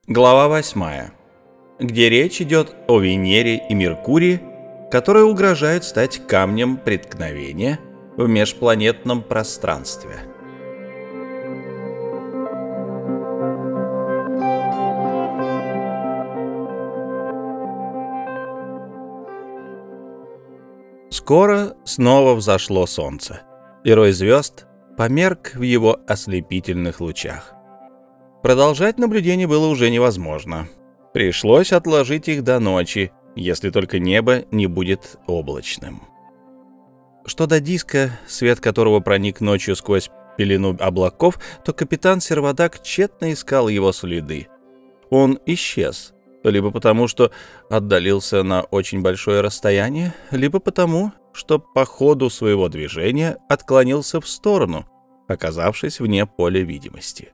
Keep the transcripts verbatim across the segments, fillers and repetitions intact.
Глава восьмая, где речь идет о Венере и Меркурии, которые угрожают стать камнем преткновения в межпланетном пространстве. Скоро снова взошло солнце, и рой звезд померк в его ослепительных лучах. Продолжать наблюдение было уже невозможно. Пришлось отложить их до ночи, если только небо не будет облачным. Что до диска, свет которого проник ночью сквозь пелену облаков, то капитан Сервадак тщетно искал его следы. Он исчез, либо потому, что отдалился на очень большое расстояние, либо потому, что по ходу своего движения отклонился в сторону, оказавшись вне поля видимости.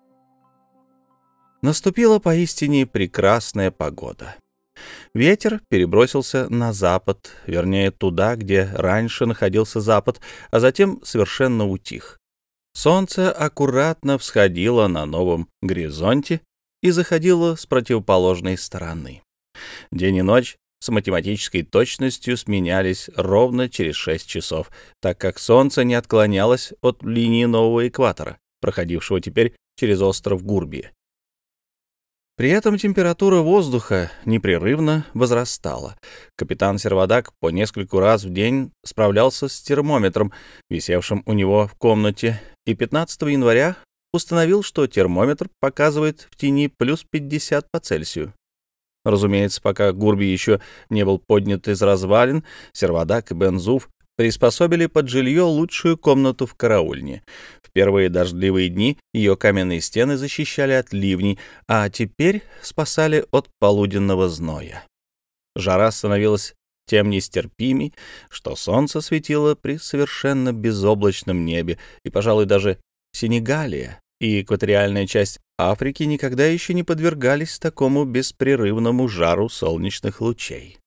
Наступила поистине прекрасная погода. Ветер перебросился на запад, вернее, туда, где раньше находился запад, а затем совершенно утих. Солнце аккуратно всходило на новом горизонте и заходило с противоположной стороны. День и ночь с математической точностью сменялись ровно через шесть часов, так как солнце не отклонялось от линии нового экватора, проходившего теперь через остров Гурбия. При этом температура воздуха непрерывно возрастала. Капитан Сервадак по нескольку раз в день справлялся с термометром, висевшим у него в комнате, и пятнадцатого января установил, что термометр показывает в тени плюс пятьдесят по Цельсию. Разумеется, пока Гурби еще не был поднят из развалин, Сервадак и Бен-Зуф приспособили под жилье лучшую комнату в караульне. В первые дождливые дни ее каменные стены защищали от ливней, а теперь спасали от полуденного зноя. Жара становилась тем нестерпимей, что солнце светило при совершенно безоблачном небе, и, пожалуй, даже Сенегалия и экваториальная часть Африки никогда еще не подвергались такому беспрерывному жару солнечных лучей.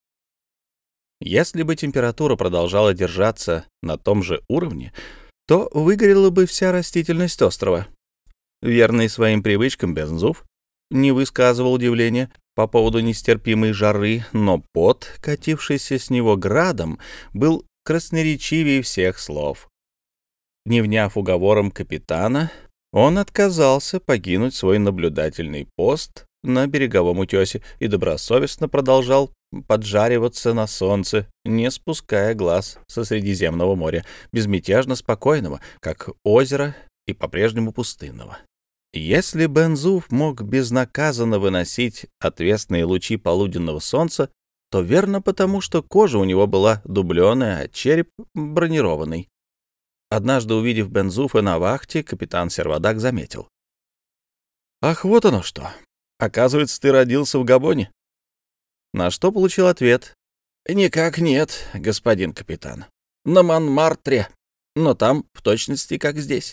Если бы температура продолжала держаться на том же уровне, то выгорела бы вся растительность острова. Верный своим привычкам Бен-Зуф не высказывал удивления по поводу нестерпимой жары, но пот, катившийся с него градом, был красноречивее всех слов. Не вняв уговорам капитана, он отказался покинуть свой наблюдательный пост на береговом утесе и добросовестно продолжал поджариваться на солнце, не спуская глаз со Средиземного моря, безмятежно спокойного, как озеро, и по-прежнему пустынного. Если Бен-Зуф мог безнаказанно выносить отвесные лучи полуденного солнца, то верно потому, что кожа у него была дубленая, а череп бронированный. Однажды, увидев Бен-Зуфа на вахте, капитан Сервадак заметил: «Ах, вот оно что! Оказывается, ты родился в Габоне?» На что получил ответ: «Никак нет, господин капитан. На Монмартре, но там в точности, как здесь».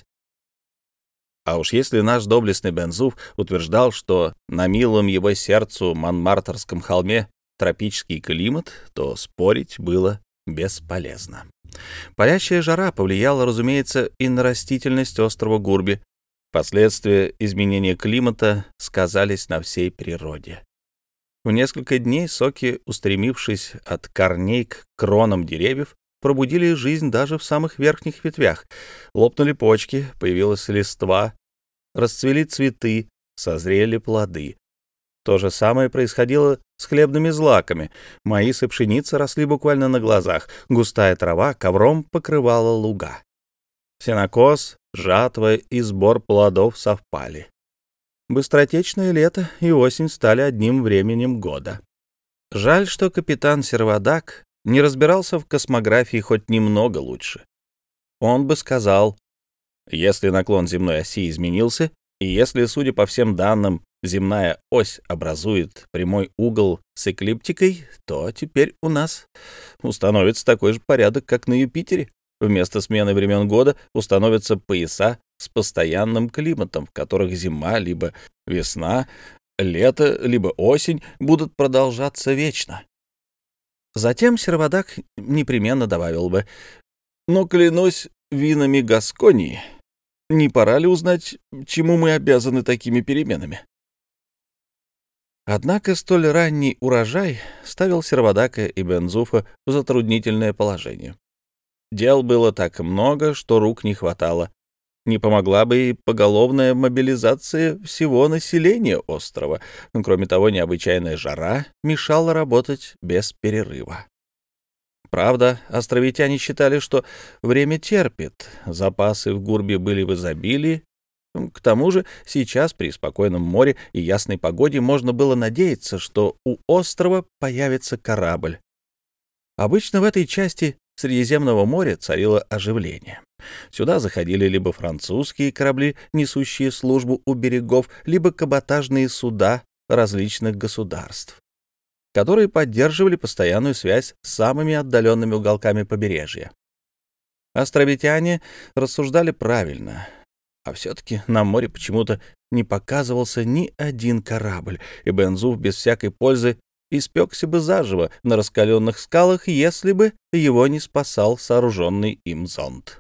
А уж если наш доблестный Бен-Зуф утверждал, что на милом его сердцу Монмартрском холме тропический климат, то спорить было бесполезно. Палящая жара повлияла, разумеется, и на растительность острова Гурби. Последствия изменения климата сказались на всей природе. В несколько дней соки, устремившись от корней к кронам деревьев, пробудили жизнь даже в самых верхних ветвях. Лопнули почки, появилась листва, расцвели цветы, созрели плоды. То же самое происходило с хлебными злаками. Маис и пшеница росли буквально на глазах, густая трава ковром покрывала луга. Сенокос, жатва и сбор плодов совпали. Быстротечное лето и осень стали одним временем года. Жаль, что капитан Сервадак не разбирался в космографии хоть немного лучше. Он бы сказал: если наклон земной оси изменился, и если, судя по всем данным, земная ось образует прямой угол с эклиптикой, то теперь у нас установится такой же порядок, как на Юпитере. Вместо смены времен года установятся пояса с постоянным климатом, в которых зима, либо весна, лето, либо осень будут продолжаться вечно. Затем Сервадак непременно добавил бы: «Но, клянусь винами Гасконии, не пора ли узнать, чему мы обязаны такими переменами?» Однако столь ранний урожай ставил Сервадака и Бензуфа в затруднительное положение. Дел было так много, что рук не хватало. Не помогла бы и поголовная мобилизация всего населения острова. Кроме того, необычайная жара мешала работать без перерыва. Правда, островитяне считали, что время терпит, запасы в Гурбе были в изобилии. К тому же сейчас при спокойном море и ясной погоде можно было надеяться, что у острова появится корабль. Обычно в этой части Средиземного моря царило оживление. Сюда заходили либо французские корабли, несущие службу у берегов, либо каботажные суда различных государств, которые поддерживали постоянную связь с самыми отдаленными уголками побережья. Островитяне рассуждали правильно, а все-таки на море почему-то не показывался ни один корабль, и Бензуф без всякой пользы испекся бы заживо на раскаленных скалах, если бы его не спасал сооруженный им зонд.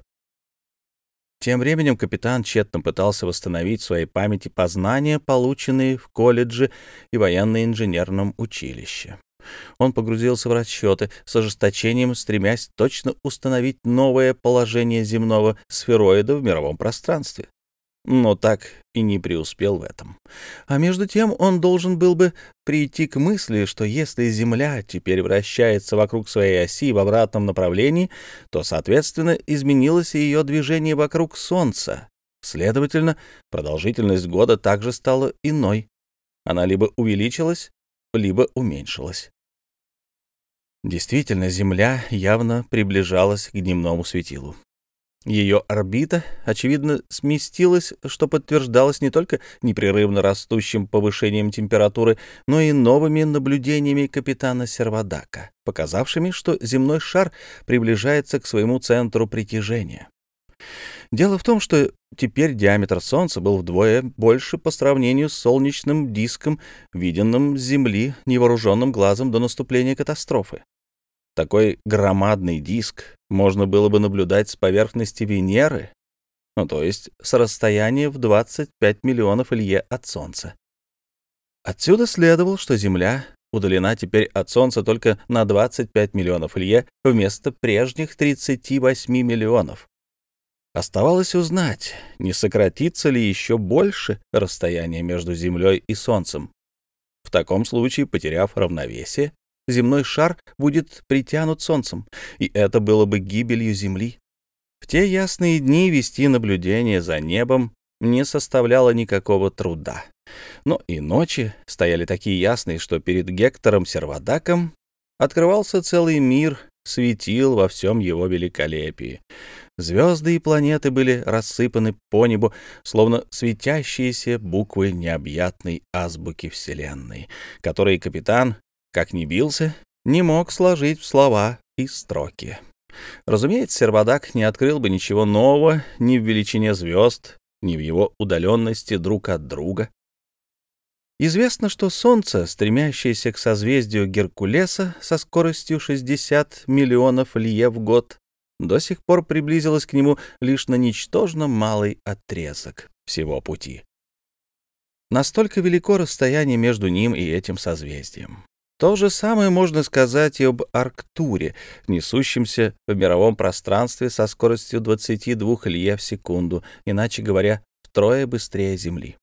Тем временем капитан тщетно пытался восстановить в своей памяти познания, полученные в колледже и военно-инженерном училище. Он погрузился в расчеты с ожесточением, стремясь точно установить новое положение земного сфероида в мировом пространстве. Но так и не преуспел в этом. А между тем он должен был бы прийти к мысли, что если Земля теперь вращается вокруг своей оси в обратном направлении, то, соответственно, изменилось и ее движение вокруг Солнца. Следовательно, продолжительность года также стала иной. Она либо увеличилась, либо уменьшилась. Действительно, Земля явно приближалась к дневному светилу. Ее орбита, очевидно, сместилась, что подтверждалось не только непрерывно растущим повышением температуры, но и новыми наблюдениями капитана Сервадака, показавшими, что земной шар приближается к своему центру притяжения. Дело в том, что теперь диаметр Солнца был вдвое больше по сравнению с солнечным диском, виденным с Земли невооруженным глазом до наступления катастрофы. Такой громадный диск можно было бы наблюдать с поверхности Венеры, ну, то есть с расстояния в двадцать пять миллионов лье от Солнца. Отсюда следовало, что Земля удалена теперь от Солнца только на двадцать пять миллионов лье вместо прежних тридцати восьми миллионов. Оставалось узнать, не сократится ли еще больше расстояние между Землей и Солнцем. В таком случае, потеряв равновесие, земной шар будет притянут Солнцем, и это было бы гибелью Земли. В те ясные дни вести наблюдение за небом не составляло никакого труда. Но и ночи стояли такие ясные, что перед Гектором Сервадаком открывался целый мир светил во всем его великолепии. Звезды и планеты были рассыпаны по небу, словно светящиеся буквы необъятной азбуки Вселенной, которые капитан, как ни бился, не мог сложить в слова и строки. Разумеется, Сервадак не открыл бы ничего нового ни в величине звезд, ни в его удаленности друг от друга. Известно, что Солнце, стремящееся к созвездию Геркулеса со скоростью шестьдесят миллионов лье в год, до сих пор приблизилось к нему лишь на ничтожно малый отрезок всего пути. Настолько велико расстояние между ним и этим созвездием. То же самое можно сказать и об Арктуре, несущемся в мировом пространстве со скоростью двадцати двух лье в секунду, иначе говоря, втрое быстрее Земли.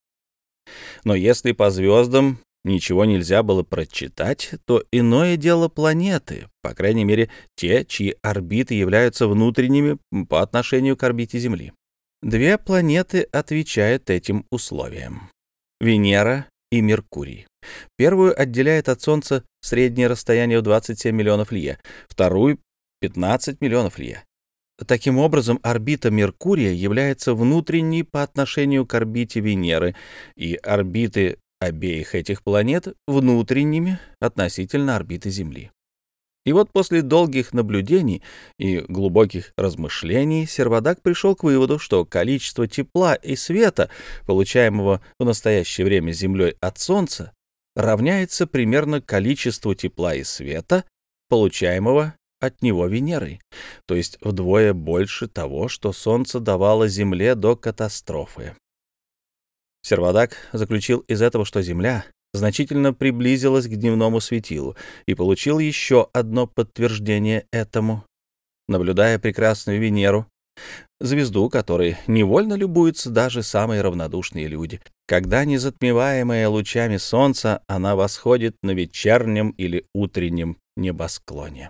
Но если по звездам ничего нельзя было прочитать, то иное дело планеты, по крайней мере, те, чьи орбиты являются внутренними по отношению к орбите Земли. Две планеты отвечают этим условиям — Венера и Меркурий. Первую отделяет от Солнца среднее расстояние в двадцать семь миллионов лье, вторую — пятнадцать миллионов лье. Таким образом, орбита Меркурия является внутренней по отношению к орбите Венеры, и орбиты обеих этих планет внутренними относительно орбиты Земли. И вот после долгих наблюдений и глубоких размышлений Сервадак пришел к выводу, что количество тепла и света, получаемого в настоящее время Землей от Солнца, равняется примерно количеству тепла и света, получаемого от него Венерой, то есть вдвое больше того, что Солнце давало Земле до катастрофы. Сервадак заключил из этого, что Земля значительно приблизилась к дневному светилу и получил еще одно подтверждение этому, наблюдая прекрасную Венеру, звезду, которой невольно любуются даже самые равнодушные люди, когда, не затмеваемая лучами солнца, она восходит на вечернем или утреннем небосклоне.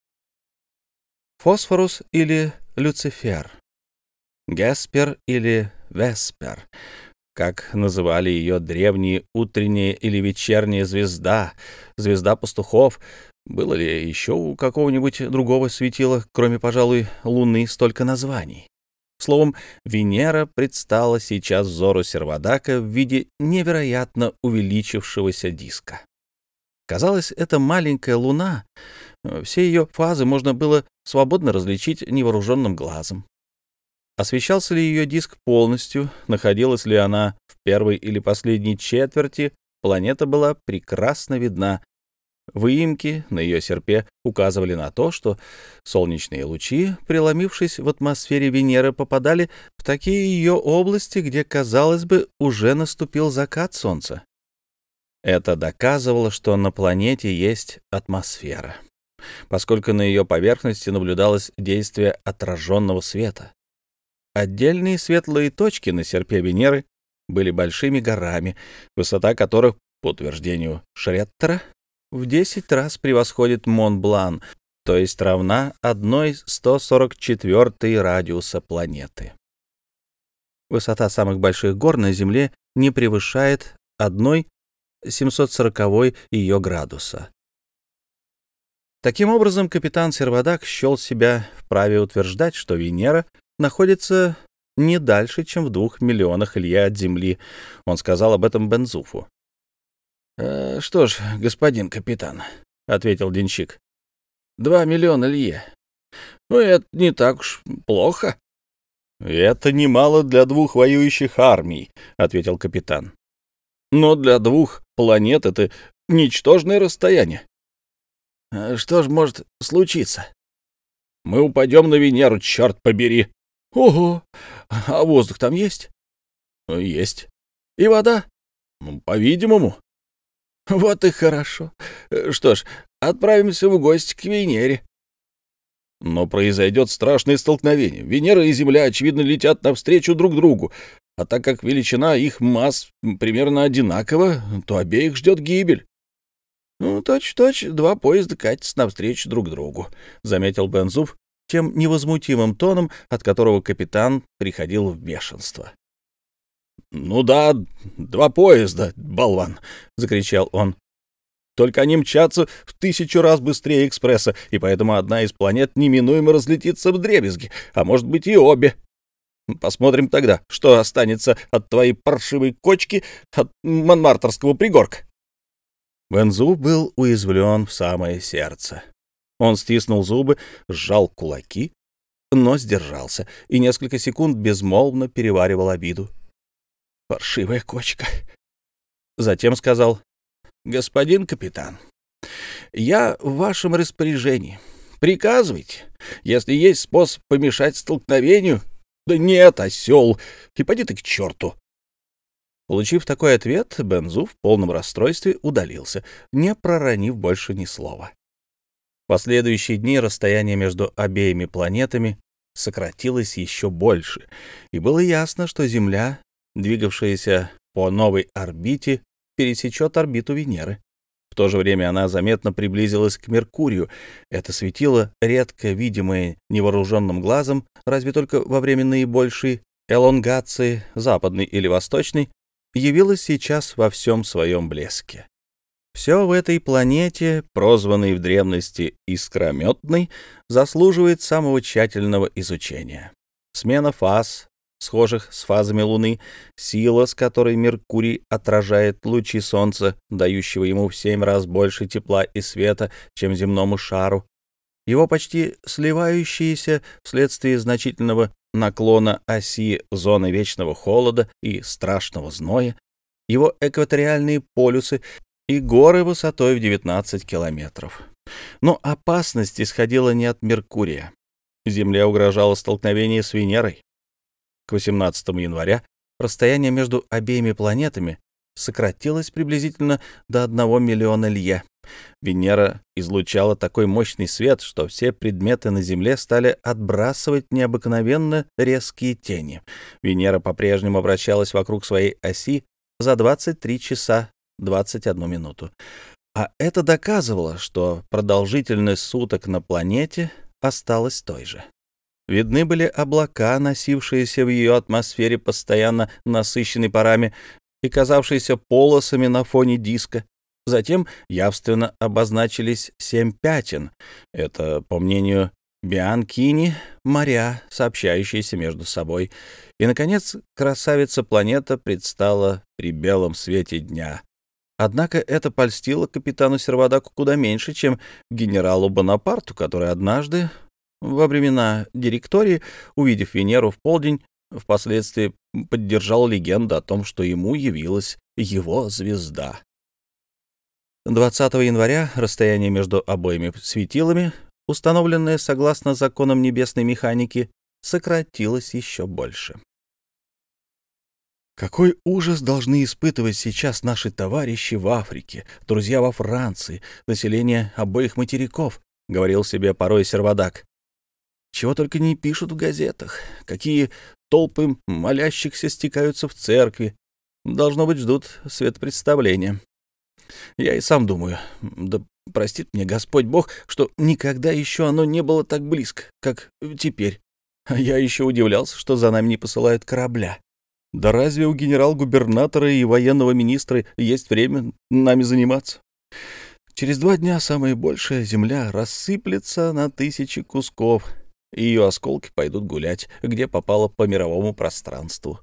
Фосфорус или Люцифер, Геспер или Веспер, как называли ее древние, утренняя или вечерняя звезда, звезда пастухов. Было ли еще у какого-нибудь другого светила, кроме, пожалуй, Луны, столько названий? Словом, Венера предстала сейчас взору Сервадака в виде невероятно увеличившегося диска. Казалось, эта маленькая Луна, все ее фазы можно было свободно различить невооруженным глазом. Освещался ли ее диск полностью, находилась ли она в первой или последней четверти, планета была прекрасно видна. Выемки на ее серпе указывали на то, что солнечные лучи, преломившись в атмосфере Венеры, попадали в такие ее области, где, казалось бы, уже наступил закат Солнца. Это доказывало, что на планете есть атмосфера, поскольку на ее поверхности наблюдалось действие отраженного света. Отдельные светлые точки на серпе Венеры были большими горами, высота которых, по утверждению Шреттера, в десять раз превосходит Мон-Блан, то есть равна одной сто сорок четвёртой радиуса планеты. Высота самых больших гор на Земле не превышает одной семьсот сороковой ее градуса. Таким образом, капитан Сервадак счел себя вправе утверждать, что Венера находится не дальше, чем в двух миллионах лье от Земли. Он сказал об этом Бензуфу. «Э, — Что ж, господин капитан, — ответил денщик, — два миллиона лье. Ну, это не так уж плохо. — Это немало для двух воюющих армий, — ответил капитан. — Но для двух планет это ничтожное расстояние. — Что ж может случиться? — Мы упадем на Венеру, черт побери. — Ого! А воздух там есть? — Есть. — И вода? — По-видимому. — Вот и хорошо. Что ж, отправимся в гости к Венере. Но произойдет страшное столкновение. Венера и Земля, очевидно, летят навстречу друг другу, а так как величина их масс примерно одинакова, то обеих ждет гибель. — Ну, точь-в-точь, два поезда катятся навстречу друг другу, — заметил Бензуф тем невозмутимым тоном, от которого капитан приходил в бешенство. — Ну да, два поезда, болван, — закричал он. — Только они мчатся в тысячу раз быстрее экспресса, и поэтому одна из планет неминуемо разлетится вдребезги, а может быть и обе. Посмотрим тогда, что останется от твоей паршивой кочки, от Монмартрского пригорка. Бензуф был уязвлен в самое сердце. Он стиснул зубы, сжал кулаки, но сдержался и несколько секунд безмолвно переваривал обиду. «Паршивая кочка!» Затем сказал: «Господин капитан, я в вашем распоряжении. Приказывайте, если есть способ помешать столкновению». «Да нет, осел, и поди ты к черту!» Получив такой ответ, Бензуф в полном расстройстве удалился, не проронив больше ни слова. В последующие дни расстояние между обеими планетами сократилось еще больше, и было ясно, что Земля, двигавшаяся по новой орбите, пересечет орбиту Венеры. В то же время она заметно приблизилась к Меркурию. Это светило, редко видимое невооруженным глазом, разве только во время наибольшей элонгации, западной или восточной, явилось сейчас во всем своем блеске. Все в этой планете, прозванной в древности Искрометной, заслуживает самого тщательного изучения. Смена фаз, схожих с фазами Луны, сила, с которой Меркурий отражает лучи Солнца, дающего ему в семь раз больше тепла и света, чем земному шару, его почти сливающиеся вследствие значительного наклона оси зоны вечного холода и страшного зноя, его экваториальные полюсы и горы высотой в девятнадцать километров. Но опасность исходила не от Меркурия. Земле угрожало столкновение с Венерой. К восемнадцатому января расстояние между обеими планетами сократилось приблизительно до одного миллиона лье. Венера излучала такой мощный свет, что все предметы на Земле стали отбрасывать необыкновенно резкие тени. Венера по-прежнему вращалась вокруг своей оси за двадцать три часа двадцать одну минуту. А это доказывало, что продолжительность суток на планете осталась той же. Видны были облака, носившиеся в ее атмосфере, постоянно насыщенной парами и казавшиеся полосами на фоне диска. Затем явственно обозначились семь пятен. Это, по мнению Бианкини, моря, сообщающиеся между собой. И, наконец, красавица-планета предстала при белом свете дня. Однако это польстило капитану Сервадаку куда меньше, чем генералу Бонапарту, который однажды, во времена директории, увидев Венеру в полдень, впоследствии поддержал легенду о том, что ему явилась его звезда. двадцатого января расстояние между обоими светилами, установленное согласно законам небесной механики, сократилось еще больше. «Какой ужас должны испытывать сейчас наши товарищи в Африке, друзья во Франции, население обоих материков», — говорил себе порой Сервадак. «Чего только не пишут в газетах, какие толпы молящихся стекаются в церкви, должно быть, ждут светопредставления. Я и сам думаю, да простит мне Господь Бог, что никогда еще оно не было так близко, как теперь. А я еще удивлялся, что за нами не посылают корабля. Да разве у генерал-губернатора и военного министра есть время нами заниматься? Через два дня самая большая земля рассыплется на тысячи кусков, и ее осколки пойдут гулять, где попало по мировому пространству».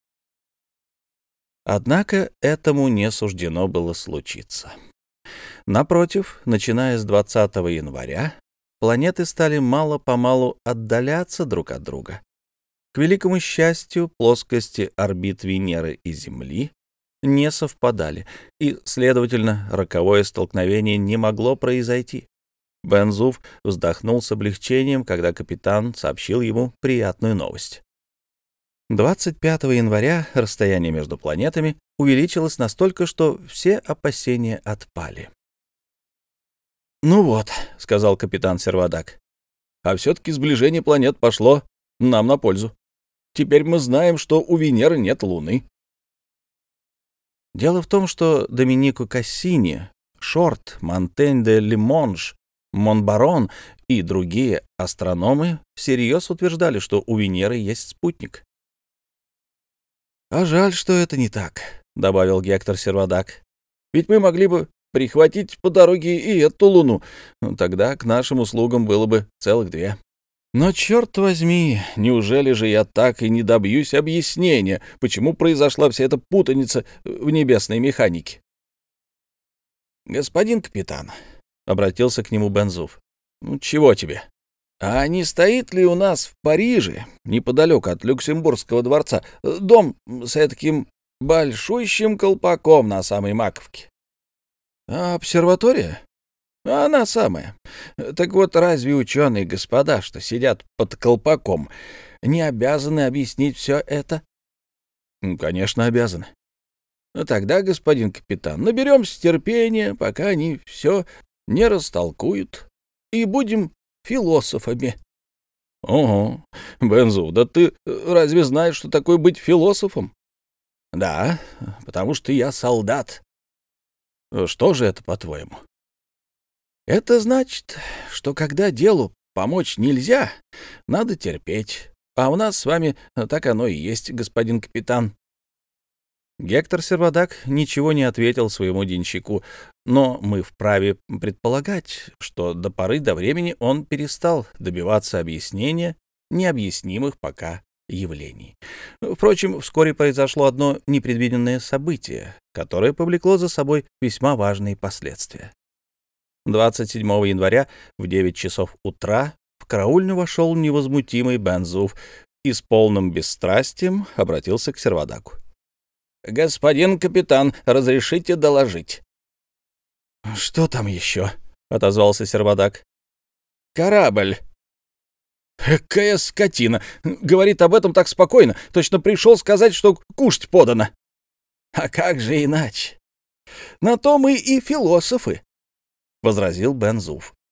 Однако этому не суждено было случиться. Напротив, начиная с двадцатого января, планеты стали мало-помалу отдаляться друг от друга. К великому счастью, плоскости орбит Венеры и Земли не совпадали, и, следовательно, роковое столкновение не могло произойти. Бен-Зуф вздохнул с облегчением, когда капитан сообщил ему приятную новость. двадцать пятого января расстояние между планетами увеличилось настолько, что все опасения отпали. «Ну вот», — сказал капитан Сервадак, — «а все-таки сближение планет пошло нам на пользу. Теперь мы знаем, что у Венеры нет Луны». Дело в том, что Доминико Кассини, Шорт, Монтень де Лимонж, Монбарон и другие астрономы всерьез утверждали, что у Венеры есть спутник. «А жаль, что это не так», — добавил Гектор Сервадак. «Ведь мы могли бы прихватить по дороге и эту Луну. Тогда к нашим услугам было бы целых две. Но, черт возьми, неужели же я так и не добьюсь объяснения, почему произошла вся эта путаница в небесной механике?» «Господин капитан», — обратился к нему Бен-Зуф, — «ну, чего тебе? А не стоит ли у нас в Париже, неподалеку от Люксембургского дворца, дом с таким большущим колпаком на самой маковке?» «А обсерватория? Она самая. Так вот, разве ученые господа, что сидят под колпаком, не обязаны объяснить все это?» «Ну, конечно, обязаны». «Ну, тогда, господин капитан, наберемся терпения, пока они все не растолкуют, и будем философами». «Ого, Бен-Зуф, да ты разве знаешь, что такое быть философом?» «Да, потому что я солдат». «Что же это, по-твоему?» «Это значит, что когда делу помочь нельзя, надо терпеть. А у нас с вами так оно и есть, господин капитан». Гектор Сервадак ничего не ответил своему денщику, но мы вправе предполагать, что до поры до времени он перестал добиваться объяснения необъяснимых пока явлений. Впрочем, вскоре произошло одно непредвиденное событие, которое повлекло за собой весьма важные последствия. двадцать седьмого января в девять часов утра в караульню вошел невозмутимый Бен-Зуф и с полным бесстрастием обратился к Сервадаку. «Господин капитан, разрешите доложить?» «Что там еще?» — отозвался Сервадак. «Корабль». «Какая скотина! Говорит об этом так спокойно. Точно пришел сказать, что кушать подано». А как же иначе? На то мы и философы, — возразил Бен Зуф.